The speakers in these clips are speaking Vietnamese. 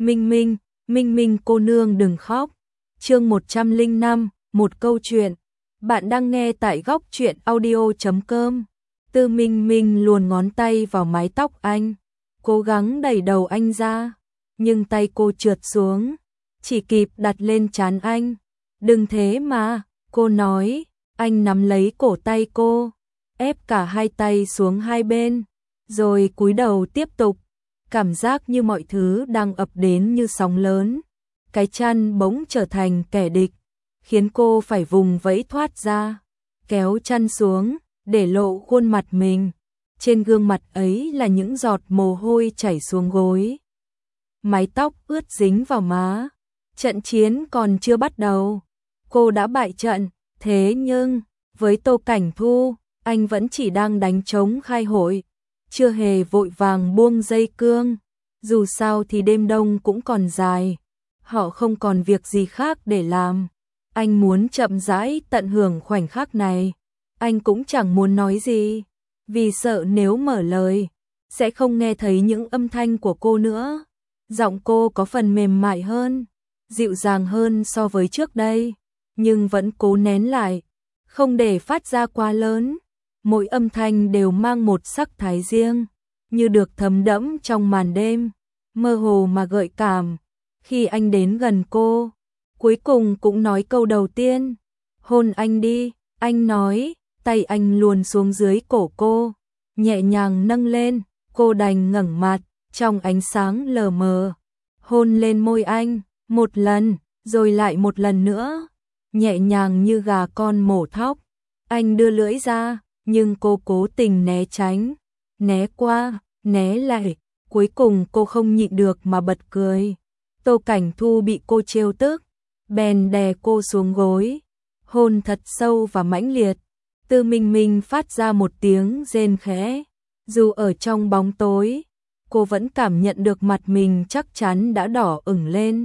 Minh Minh, Minh Minh cô nương đừng khóc. Chương 105, một câu chuyện. Bạn đang nghe tại góc truyện audio.com. Tư Minh Minh luồn ngón tay vào mái tóc anh, cố gắng đẩy đầu anh ra, nhưng tay cô trượt xuống, chỉ kịp đặt lên trán anh. Đừng thế mà, cô nói. Anh nắm lấy cổ tay cô, ép cả hai tay xuống hai bên, rồi cúi đầu tiếp tục. Cảm giác như mọi thứ đang ập đến như sóng lớn. Cái chăn bỗng trở thành kẻ địch, khiến cô phải vùng vẫy thoát ra, kéo chăn xuống, để lộ khuôn mặt mình. Trên gương mặt ấy là những giọt mồ hôi chảy xuống gối. Mái tóc ướt dính vào má. Trận chiến còn chưa bắt đầu, cô đã bại trận. Thế nhưng, với Tô Cảnh Thu, anh vẫn chỉ đang đánh trống khai hội, chưa hề vội vàng buông dây cương. Dù sao thì đêm đông cũng còn dài, họ không còn việc gì khác để làm. Anh muốn chậm rãi tận hưởng khoảnh khắc này. Anh cũng chẳng muốn nói gì, vì sợ nếu mở lời, sẽ không nghe thấy những âm thanh của cô nữa. Giọng cô có phần mềm mại hơn, dịu dàng hơn so với trước đây, nhưng vẫn cố nén lại, không để phát ra quá lớn. Mỗi âm thanh đều mang một sắc thái riêng, như được thấm đẫm trong màn đêm, mơ hồ mà gợi cảm. Khi anh đến gần cô, cuối cùng cũng nói câu đầu tiên. Hôn anh đi, anh nói. Tay anh luồn xuống dưới cổ cô, nhẹ nhàng nâng lên. Cô đành ngẩng mặt, trong ánh sáng lờ mờ, hôn lên môi anh, một lần, rồi lại một lần nữa, nhẹ nhàng như gà con mổ thóc. Anh đưa lưỡi ra, nhưng cô cố tình né tránh, né qua, né lại. Cuối cùng cô không nhịn được mà bật cười. Tô Cảnh Thu bị cô trêu tức, bèn đè cô xuống gối, hôn thật sâu và mãnh liệt. Tư Minh Minh phát ra một tiếng rên khẽ. Dù ở trong bóng tối, cô vẫn cảm nhận được mặt mình chắc chắn đã đỏ ửng lên.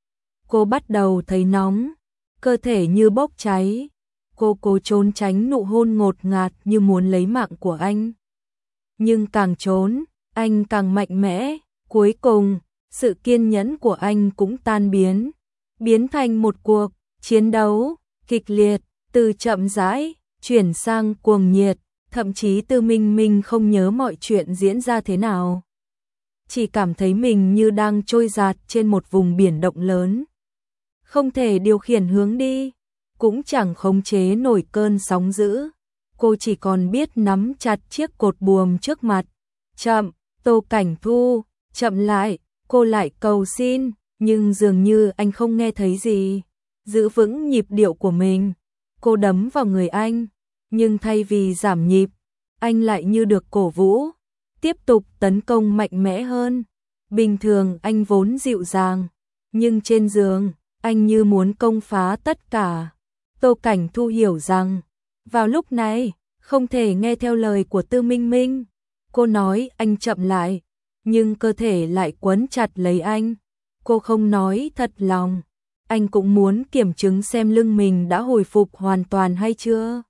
Cô bắt đầu thấy nóng, cơ thể như bốc cháy. Cô cố trốn tránh nụ hôn ngột ngạt như muốn lấy mạng của anh. Nhưng càng trốn, anh càng mạnh mẽ. Cuối cùng, sự kiên nhẫn của anh cũng tan biến, biến thành một cuộc chiến đấu kịch liệt, từ chậm rãi chuyển sang cuồng nhiệt. Thậm chí Tư Minh Minh không nhớ mọi chuyện diễn ra thế nào, chỉ cảm thấy mình như đang trôi dạt trên một vùng biển động lớn, không thể điều khiển hướng đi, cũng chẳng khống chế nổi cơn sóng dữ. Cô chỉ còn biết nắm chặt chiếc cột buồm trước mặt. Chậm, Tô Cảnh Thu, chậm lại. Cô lại cầu xin, nhưng dường như anh không nghe thấy gì. Giữ vững nhịp điệu của mình, cô đấm vào người anh, nhưng thay vì giảm nhịp, anh lại như được cổ vũ, tiếp tục tấn công mạnh mẽ hơn. Bình thường anh vốn dịu dàng, nhưng trên giường, anh như muốn công phá tất cả. Tô Cảnh Thu hiểu rằng, vào lúc này, không thể nghe theo lời của Tư Minh Minh. Cô nói anh chậm lại, nhưng cơ thể lại quấn chặt lấy anh. Cô không nói thật lòng, anh cũng muốn kiểm chứng xem lưng mình đã hồi phục hoàn toàn hay chưa,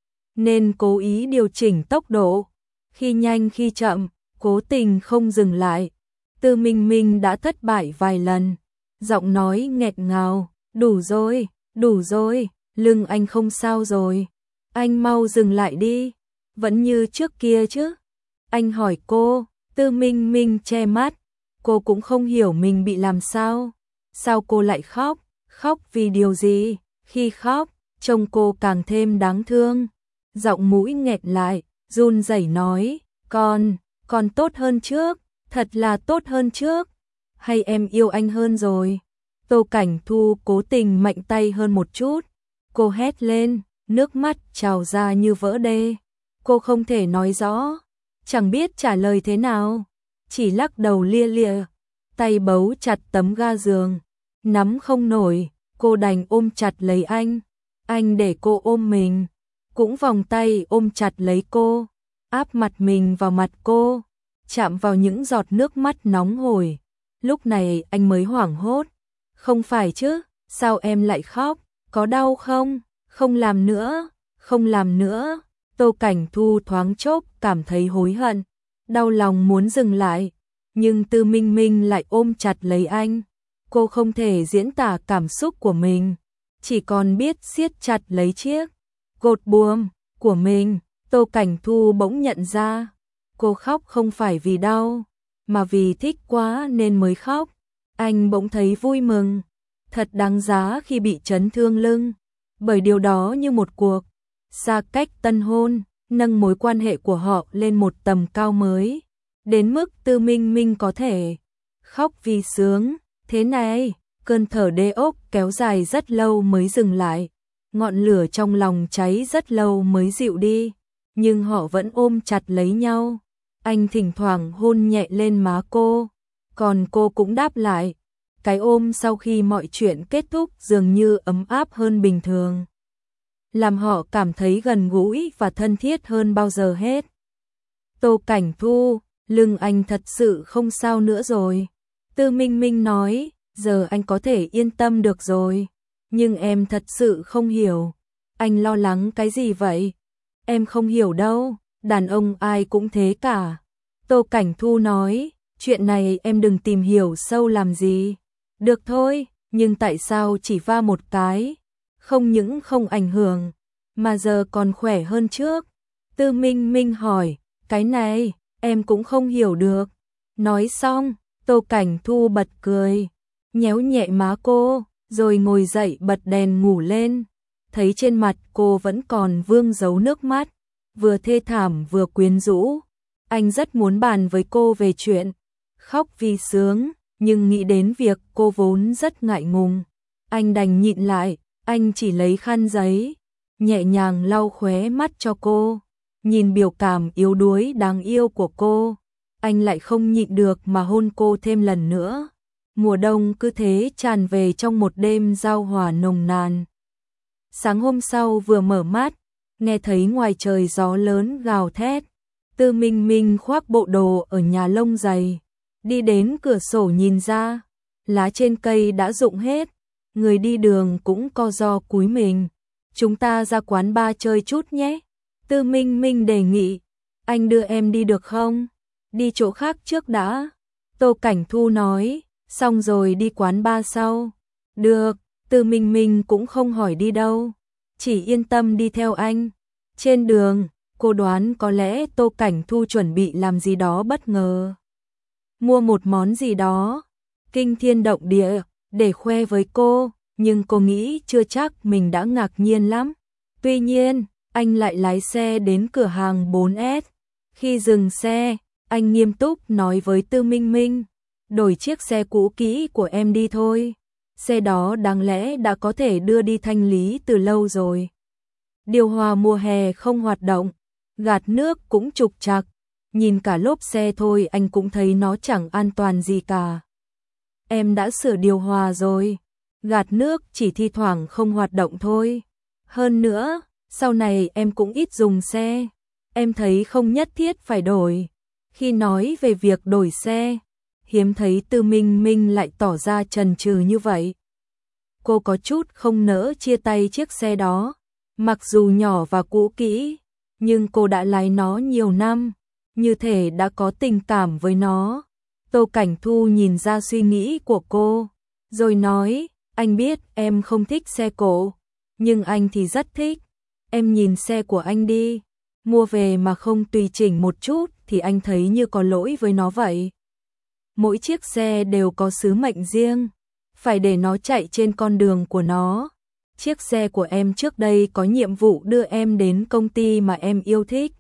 nên cố ý điều chỉnh tốc độ, khi nhanh khi chậm, cố tình không dừng lại. Tư Minh Minh đã thất bại vài lần, giọng nói nghẹn ngào. Đủ rồi, lưng anh không sao rồi, anh mau dừng lại đi, vẫn như trước kia chứ. Anh hỏi cô. Tư Minh Minh che mắt, cô cũng không hiểu mình bị làm sao. Sao cô lại khóc, khóc vì điều gì? Khi khóc, trông cô càng thêm đáng thương. Giọng mũi nghẹt lại, run rẩy nói, con tốt hơn trước, thật là tốt hơn trước. Hay em yêu anh hơn rồi? Tô Cảnh Thu cố tình mạnh tay hơn một chút. Cô hét lên, nước mắt trào ra như vỡ đê. Cô không thể nói rõ, chẳng biết trả lời thế nào, chỉ lắc đầu lia lịa, tay bấu chặt tấm ga giường, nắm không nổi. Cô đành ôm chặt lấy anh để cô ôm mình, cũng vòng tay ôm chặt lấy cô, áp mặt mình vào mặt cô, chạm vào những giọt nước mắt nóng hổi. Lúc này anh mới hoảng hốt, không phải chứ, sao em lại khóc, có đau không? Không làm nữa. Tô Cảnh Thu thoáng chốc cảm thấy hối hận, đau lòng muốn dừng lại, nhưng Tư Minh Minh lại ôm chặt lấy anh. Cô không thể diễn tả cảm xúc của mình, chỉ còn biết siết chặt lấy chiếc gột buồm của mình. Tô Cảnh Thu bỗng nhận ra, cô khóc không phải vì đau, mà vì thích quá nên mới khóc. Anh bỗng thấy vui mừng, thật đáng giá khi bị chấn thương lưng, bởi điều đó như một cuộc xa cách tân hôn, nâng mối quan hệ của họ lên một tầm cao mới, đến mức Tư Minh Minh có thể khóc vì sướng. Thế này, cơn thở đê ốc kéo dài rất lâu mới dừng lại, ngọn lửa trong lòng cháy rất lâu mới dịu đi, nhưng họ vẫn ôm chặt lấy nhau. Anh thỉnh thoảng hôn nhẹ lên má cô, còn cô cũng đáp lại. Cái ôm sau khi mọi chuyện kết thúc dường như ấm áp hơn bình thường, làm họ cảm thấy gần gũi và thân thiết hơn bao giờ hết. Tô Cảnh Thu, lưng anh thật sự không sao nữa rồi. Tư Minh Minh nói, giờ anh có thể yên tâm được rồi. Nhưng em thật sự không hiểu. Anh lo lắng cái gì vậy? Em không hiểu đâu, đàn ông ai cũng thế cả. Tô Cảnh Thu nói, chuyện này em đừng tìm hiểu sâu làm gì. Được thôi, nhưng tại sao chỉ va một cái? Không những không ảnh hưởng, mà giờ còn khỏe hơn trước. Tư Minh Minh hỏi, cái này, em cũng không hiểu được. Nói xong, Tô Cảnh Thu bật cười, nhéo nhẹ má cô, rồi ngồi dậy bật đèn ngủ lên. Thấy trên mặt cô vẫn còn vương dấu nước mắt, vừa thê thảm vừa quyến rũ. Anh rất muốn bàn với cô về chuyện khóc vì sướng, nhưng nghĩ đến việc cô vốn rất ngại ngùng, anh đành nhịn lại. Anh chỉ lấy khăn giấy, nhẹ nhàng lau khóe mắt cho cô. Nhìn biểu cảm yếu đuối đáng yêu của cô, anh lại không nhịn được mà hôn cô thêm lần nữa. Mùa đông cứ thế tràn về trong một đêm giao hòa nồng nàn. Sáng hôm sau vừa mở mắt, nghe thấy ngoài trời gió lớn gào thét. Tư Minh Minh khoác bộ đồ ở nhà lông dày, đi đến cửa sổ nhìn ra, lá trên cây đã rụng hết, người đi đường cũng co ro cúi mình. Chúng ta ra quán bar chơi chút nhé. Tư Minh Minh đề nghị, anh đưa em đi được không? Đi chỗ khác trước đã. Tô Cảnh Thu nói, xong rồi đi quán bar sau. Được, Tư Minh Minh cũng không hỏi đi đâu, chỉ yên tâm đi theo anh. Trên đường, cô đoán có lẽ Tô Cảnh Thu chuẩn bị làm gì đó bất ngờ. Mua một món gì đó, kinh thiên động địa, để khoe với cô, nhưng cô nghĩ chưa chắc mình đã ngạc nhiên lắm. Tuy nhiên, anh lại lái xe đến cửa hàng 4S. Khi dừng xe, anh nghiêm túc nói với Tư Minh Minh, đổi chiếc xe cũ kỹ của em đi thôi. Xe đó đáng lẽ đã có thể đưa đi thanh lý từ lâu rồi. Điều hòa mùa hè không hoạt động, gạt nước cũng trục trặc, nhìn cả lốp xe thôi anh cũng thấy nó chẳng an toàn gì cả. Em đã sửa điều hòa rồi, gạt nước chỉ thi thoảng không hoạt động thôi. Hơn nữa, sau này em cũng ít dùng xe, em thấy không nhất thiết phải đổi. Khi nói về việc đổi xe, hiếm thấy Tư Minh Minh lại tỏ ra chần chừ như vậy. Cô có chút không nỡ chia tay chiếc xe đó, mặc dù nhỏ và cũ kỹ, nhưng cô đã lái nó nhiều năm, như thể đã có tình cảm với nó. Tô Cảnh Thu nhìn ra suy nghĩ của cô, rồi nói, anh biết em không thích xe cổ, nhưng anh thì rất thích. Em nhìn xe của anh đi, mua về mà không tùy chỉnh một chút thì anh thấy như có lỗi với nó vậy. Mỗi chiếc xe đều có sứ mệnh riêng, phải để nó chạy trên con đường của nó. Chiếc xe của em trước đây có nhiệm vụ đưa em đến công ty mà em yêu thích.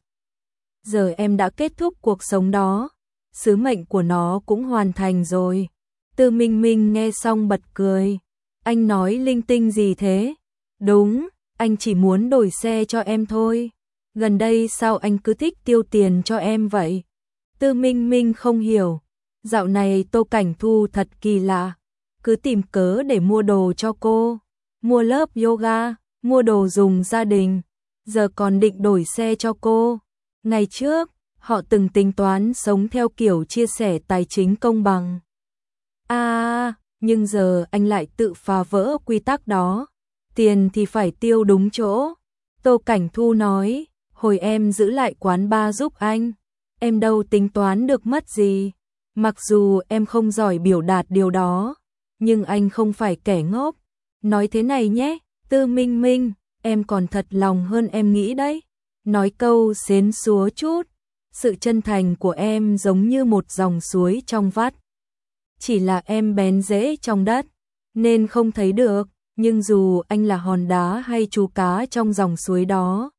Giờ em đã kết thúc cuộc sống đó, sứ mệnh của nó cũng hoàn thành rồi. Tư Minh Minh nghe xong bật cười. Anh nói linh tinh gì thế? Đúng, anh chỉ muốn đổi xe cho em thôi. Gần đây sao anh cứ thích tiêu tiền cho em vậy? Tư Minh Minh không hiểu. Dạo này Tô Cảnh Thu thật kỳ lạ, cứ tìm cớ để mua đồ cho cô. Mua lớp yoga, mua đồ dùng gia đình, giờ còn định đổi xe cho cô. Ngày trước, họ từng tính toán sống theo kiểu chia sẻ tài chính công bằng. Nhưng giờ anh lại tự phá vỡ quy tắc đó. Tiền thì phải tiêu đúng chỗ. Tô Cảnh Thu nói, hồi em giữ lại quán bar giúp anh, em đâu tính toán được mất gì. Mặc dù em không giỏi biểu đạt điều đó, nhưng anh không phải kẻ ngốc. Nói thế này nhé, Tư Minh Minh, em còn thật lòng hơn em nghĩ đấy. Nói câu xến xúa chút, sự chân thành của em giống như một dòng suối trong vắt. Chỉ là em bén rễ trong đất, nên không thấy được, nhưng dù anh là hòn đá hay chú cá trong dòng suối đó,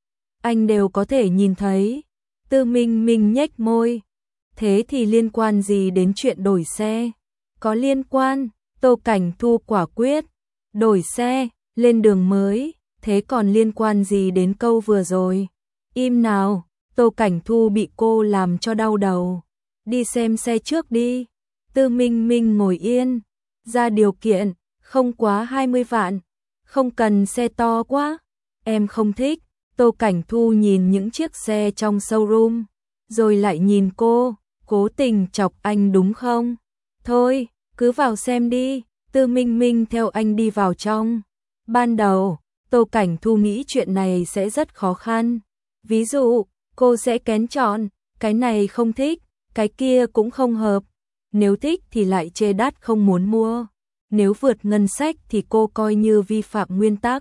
anh đều có thể nhìn thấy. Tư Minh Minh nhếch môi. Thế thì liên quan gì đến chuyện đổi xe? Có liên quan, Tô Cảnh Thu quả quyết. Đổi xe, lên đường mới, thế còn liên quan gì đến câu vừa rồi? Im nào, Tô Cảnh Thu bị cô làm cho đau đầu. Đi xem xe trước đi. Tư Minh Minh ngồi yên. Ra điều kiện, không quá 20 vạn. Không cần xe to quá. Em không thích. Tô Cảnh Thu nhìn những chiếc xe trong showroom, rồi lại nhìn cô, cố tình chọc anh đúng không? Thôi, cứ vào xem đi. Tư Minh Minh theo anh đi vào trong. Ban đầu, Tô Cảnh Thu nghĩ chuyện này sẽ rất khó khăn. Ví dụ, cô sẽ kén chọn, cái này không thích, cái kia cũng không hợp. Nếu thích thì lại chê đắt không muốn mua. Nếu vượt ngân sách thì cô coi như vi phạm nguyên tắc.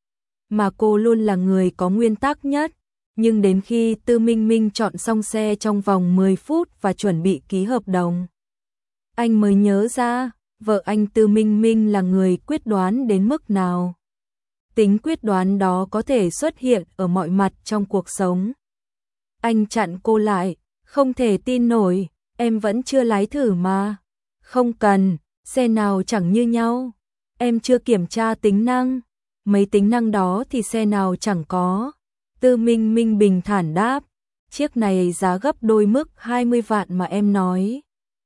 Mà cô luôn là người có nguyên tắc nhất. Nhưng đến khi Tư Minh Minh chọn xong xe trong vòng 10 phút và chuẩn bị ký hợp đồng, anh mới nhớ ra, vợ anh Tư Minh Minh là người quyết đoán đến mức nào. Tính quyết đoán đó có thể xuất hiện ở mọi mặt trong cuộc sống. Anh chặn cô lại, không thể tin nổi, em vẫn chưa lái thử mà. Không cần, xe nào chẳng như nhau. Em chưa kiểm tra tính năng, mấy tính năng đó thì xe nào chẳng có. Tư Minh Minh bình thản đáp, chiếc này giá gấp đôi mức 20 vạn mà em nói.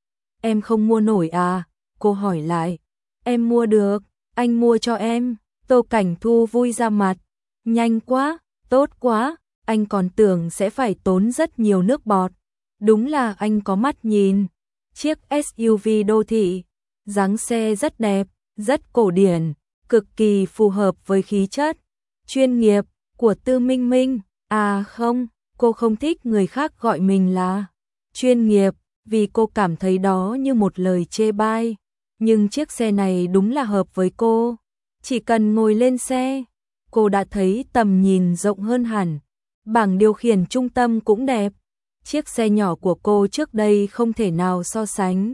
Em không mua nổi à? Cô hỏi lại. Em mua được, anh mua cho em. Tô Cảnh Thu vui ra mặt. Nhanh quá, tốt quá, anh còn tưởng sẽ phải tốn rất nhiều nước bọt. Đúng là anh có mắt nhìn. Chiếc SUV đô thị, dáng xe rất đẹp, rất cổ điển, cực kỳ phù hợp với khí chất chuyên nghiệp của Tư Minh Minh. À không, cô không thích người khác gọi mình là chuyên nghiệp, vì cô cảm thấy đó như một lời chê bai. Nhưng chiếc xe này đúng là hợp với cô. Chỉ cần ngồi lên xe, cô đã thấy tầm nhìn rộng hơn hẳn. Bảng điều khiển trung tâm cũng đẹp. Chiếc xe nhỏ của cô trước đây không thể nào so sánh.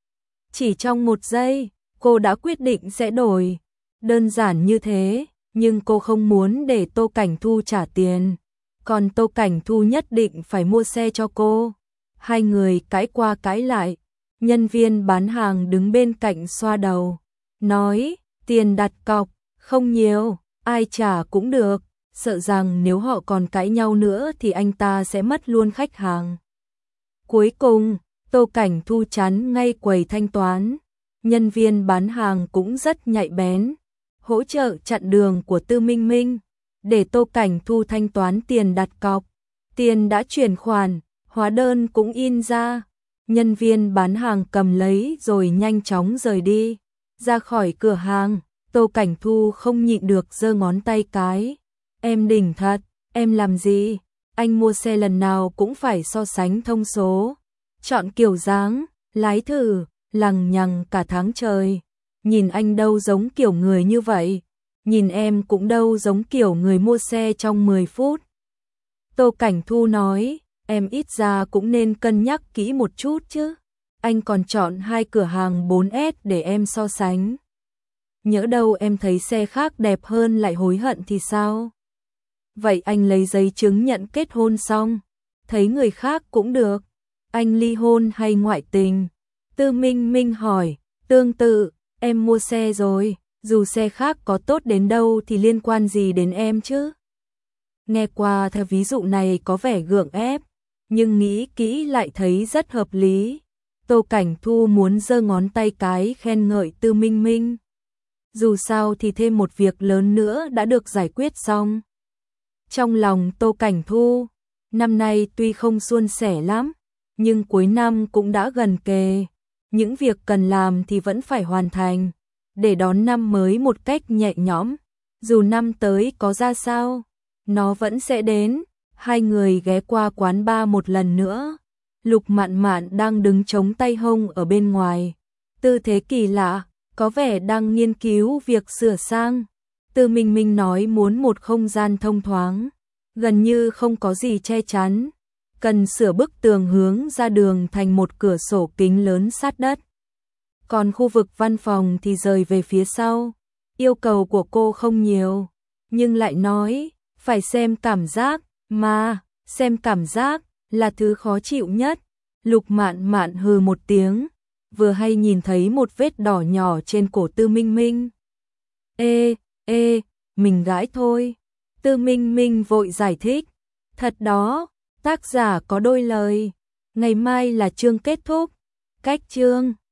Chỉ trong một giây, cô đã quyết định sẽ đổi. Đơn giản như thế, nhưng cô không muốn để Tô Cảnh Thu trả tiền. Còn Tô Cảnh Thu nhất định phải mua xe cho cô. Hai người cãi qua cãi lại. Nhân viên bán hàng đứng bên cạnh xoa đầu, nói, tiền đặt cọc, không nhiều, ai trả cũng được, sợ rằng nếu họ còn cãi nhau nữa thì anh ta sẽ mất luôn khách hàng. Cuối cùng, Tô Cảnh Thu chắn ngay quầy thanh toán. Nhân viên bán hàng cũng rất nhạy bén, hỗ trợ chặn đường của Tư Minh Minh, để Tô Cảnh Thu thanh toán tiền đặt cọc. Tiền đã chuyển khoản, hóa đơn cũng in ra. Nhân viên bán hàng cầm lấy rồi nhanh chóng rời đi. Ra khỏi cửa hàng, Tô Cảnh Thu không nhịn được giơ ngón tay cái. Em đỉnh thật, em làm gì? Anh mua xe lần nào cũng phải so sánh thông số, chọn kiểu dáng, lái thử, lằng nhằng cả tháng trời. Nhìn anh đâu giống kiểu người như vậy, nhìn em cũng đâu giống kiểu người mua xe trong 10 phút. Tô Cảnh Thu nói, em ít ra cũng nên cân nhắc kỹ một chút chứ. Anh còn chọn 2 cửa hàng 4S để em so sánh. Nhỡ đâu em thấy xe khác đẹp hơn lại hối hận thì sao? Vậy anh lấy giấy chứng nhận kết hôn xong, thấy người khác cũng được. Anh ly hôn hay ngoại tình? Tư Minh Minh hỏi. Tương tự, em mua xe rồi, dù xe khác có tốt đến đâu thì liên quan gì đến em chứ? Nghe qua theo ví dụ này có vẻ gượng ép, nhưng nghĩ kỹ lại thấy rất hợp lý. Tô Cảnh Thu muốn giơ ngón tay cái khen ngợi Tư Minh Minh. Dù sao thì thêm một việc lớn nữa đã được giải quyết xong. Trong lòng Tô Cảnh Thu, năm nay tuy không suôn sẻ lắm, nhưng cuối năm cũng đã gần kề. Những việc cần làm thì vẫn phải hoàn thành, để đón năm mới một cách nhẹ nhõm. Dù năm tới có ra sao, nó vẫn sẽ đến. Hai người ghé qua quán bar một lần nữa. Lục Mạn Mạn đang đứng chống tay hông ở bên ngoài. Tư thế kỳ lạ, có vẻ đang nghiên cứu việc sửa sang. Tư Minh Minh nói muốn một không gian thông thoáng, gần như không có gì che chắn. Cần sửa bức tường hướng ra đường thành một cửa sổ kính lớn sát đất. Còn khu vực văn phòng thì rời về phía sau. Yêu cầu của cô không nhiều, nhưng lại nói, phải xem cảm giác, mà, xem cảm giác là thứ khó chịu nhất. Lục Mạn Mạn hừ một tiếng, vừa hay nhìn thấy một vết đỏ nhỏ trên cổ Tư Minh Minh. Ê, mình gãi thôi. Tư Minh Minh vội giải thích. Thật đó, tác giả có đôi lời. Ngày mai là chương kết thúc. Cách chương